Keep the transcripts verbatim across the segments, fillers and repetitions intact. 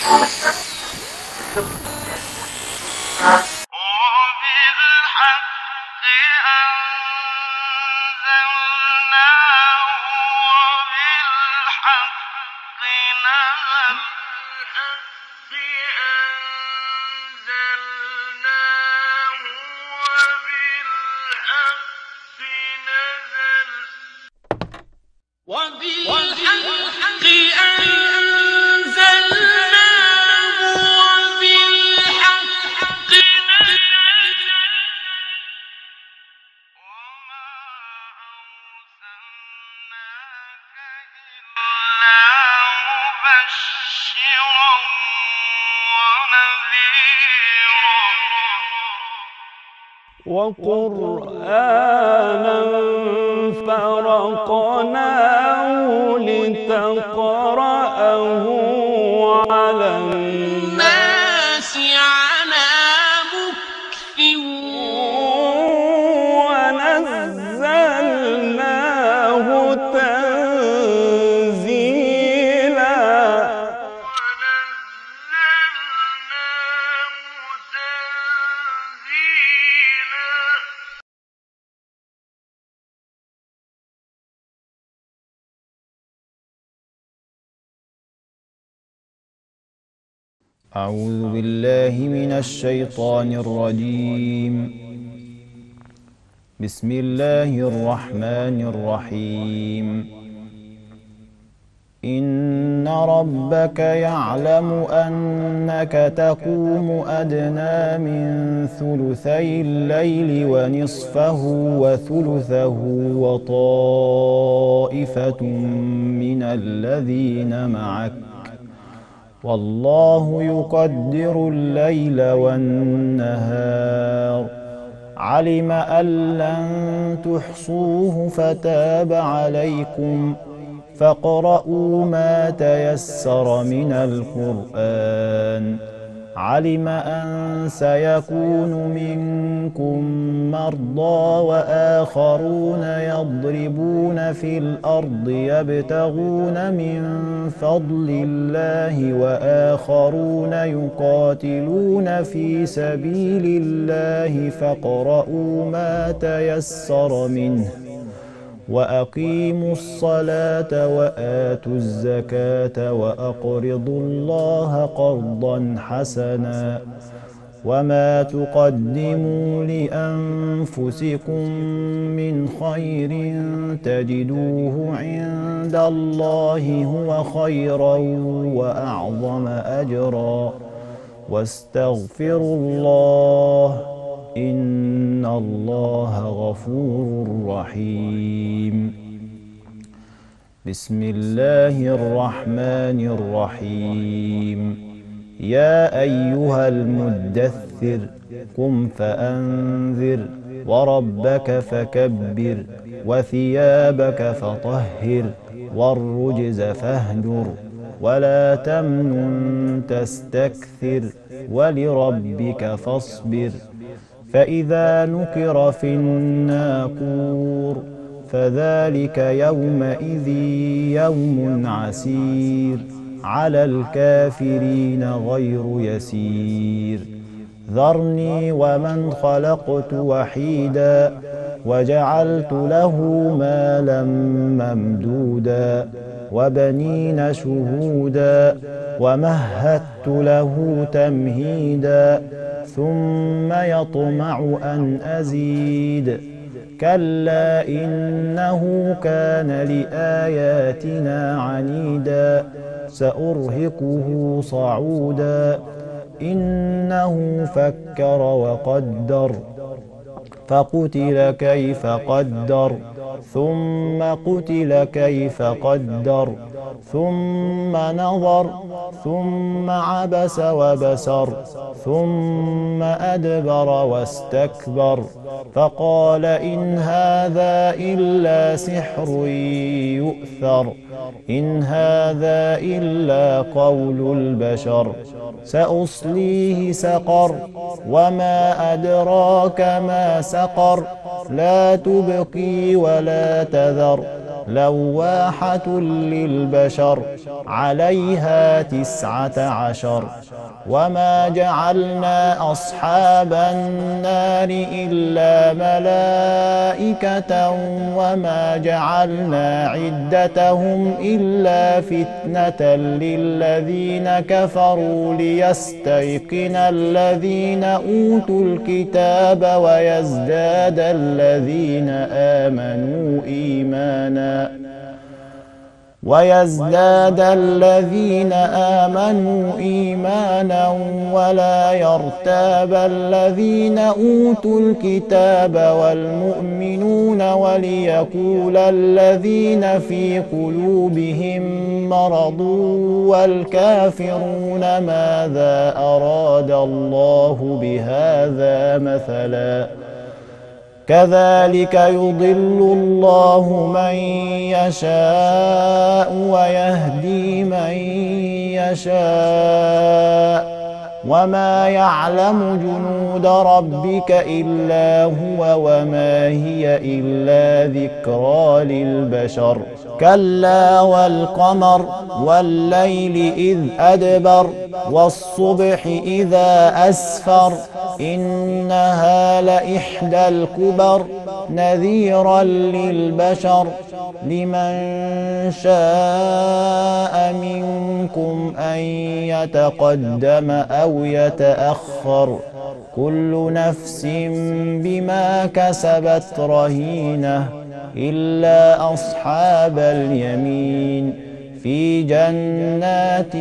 وقرآنا فرقناه لتقرأه على الناس على مكث ونزلناه تنزيلا أعوذ بالله من الشيطان الرجيم. بسم الله الرحمن الرحيم. إن ربك يعلم أنك تقوم أدنى من ثلثي الليل ونصفه وثلثه وطائفة من الذين معك والله يقدر الليل والنهار علم أن لن تحصوه فتاب عليكم فاقرؤوا ما تيسر من القرآن علم أن سيكون منكم مرضى وآخرون يضربون في الأرض يبتغون من فضل الله وآخرون يقاتلون في سبيل الله فاقرؤوا ما تيسر منه وأقيموا الصلاة وآتوا الزكاة وأقرضوا الله قرضا حسنا وما تقدموا لأنفسكم من خير تجدوه عند الله هو خيرا وأعظم أجرا واستغفروا الله إن الله غفور رحيم. بسم الله الرحمن الرحيم. يا أيها المدثر قم فأنذر وربك فكبر وثيابك فطهر والرجز فاهجر ولا تمنن تستكثر ولربك فاصبر فإذا نقر في الناقور فذلك يومئذ يوم عسير على الكافرين غير يسير ذرني ومن خلقت وحيدا وجعلت له مالا ممدودا وبنين شهودا ومهدت له تمهيدا ثم يطمع أن أزيد كلا إنه كان لآياتنا عنيدا سأرهقه صعودا إنه فكر وقدر فقتل كيف قدر ثم قتل كيف قدر ثم نظر ثم عبس وبسر ثم أدبر واستكبر فقال إن هذا إلا سحر يؤثر إن هذا إلا قول البشر سأصليه سقر وما أدراك ما سقر لا تبقي ولا تذر لواحة للبشر عليها تسعة عشر. وما جعلنا أصحاب النار إلا ملائكة وما جعلنا عدتهم إلا فتنة للذين كفروا ليستيقن الذين أوتوا الكتاب ويزداد الذين آمنوا إيمانا ويزداد الذين آمنوا إيمانا ولا يرتاب الذين أوتوا الكتاب والمؤمنون وليقول الذين في قلوبهم مرض والكافرون ماذا أراد الله بهذا مثلا كذلك يضل الله من يشاء ويهدي من يشاء وما يعلم جنود ربك إلا هو وما هي إلا ذكرى للبشر. كلا والقمر والليل إذ أدبر والصبح إذا أسفر إنها لإحدى الكبر نذيرا للبشر لمن شاء منكم أن يتقدم أو يتأخر كل نفس بما كسبت رهينة إلا أصحاب اليمين في جنات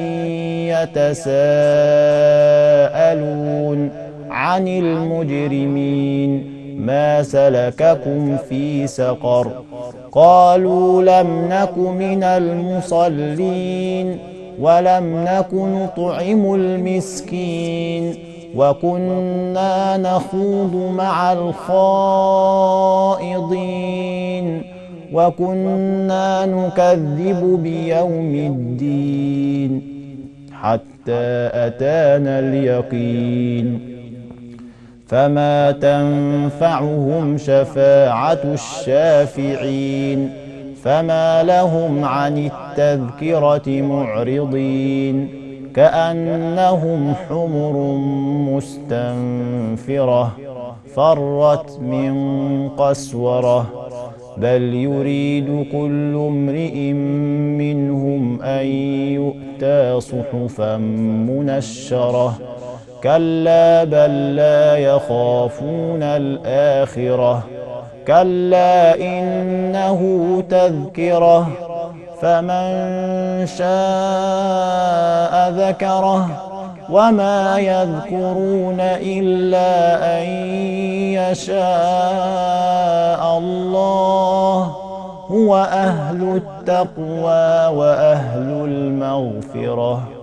يتساءلون عن المجرمين ما سلككم في سقر قالوا لم نك من المصلين ولم نك نطعم المسكين وكنا نخوض مع الخائضين وكنا نكذب بيوم الدين حتى أتانا اليقين فما تنفعهم شفاعة الشافعين فما لهم عن التذكرة معرضين كأنهم حمر مستنفرة فرت من قسورة بل يريد كل امرئ منهم أن يؤتى صحفا منشرة كلا بل لا يخافون الآخرة كلا إنه تذكرة فمن شاء ذكره وما يذكرون إلا أن يشاء الله هو أهل التقوى وأهل المغفرة.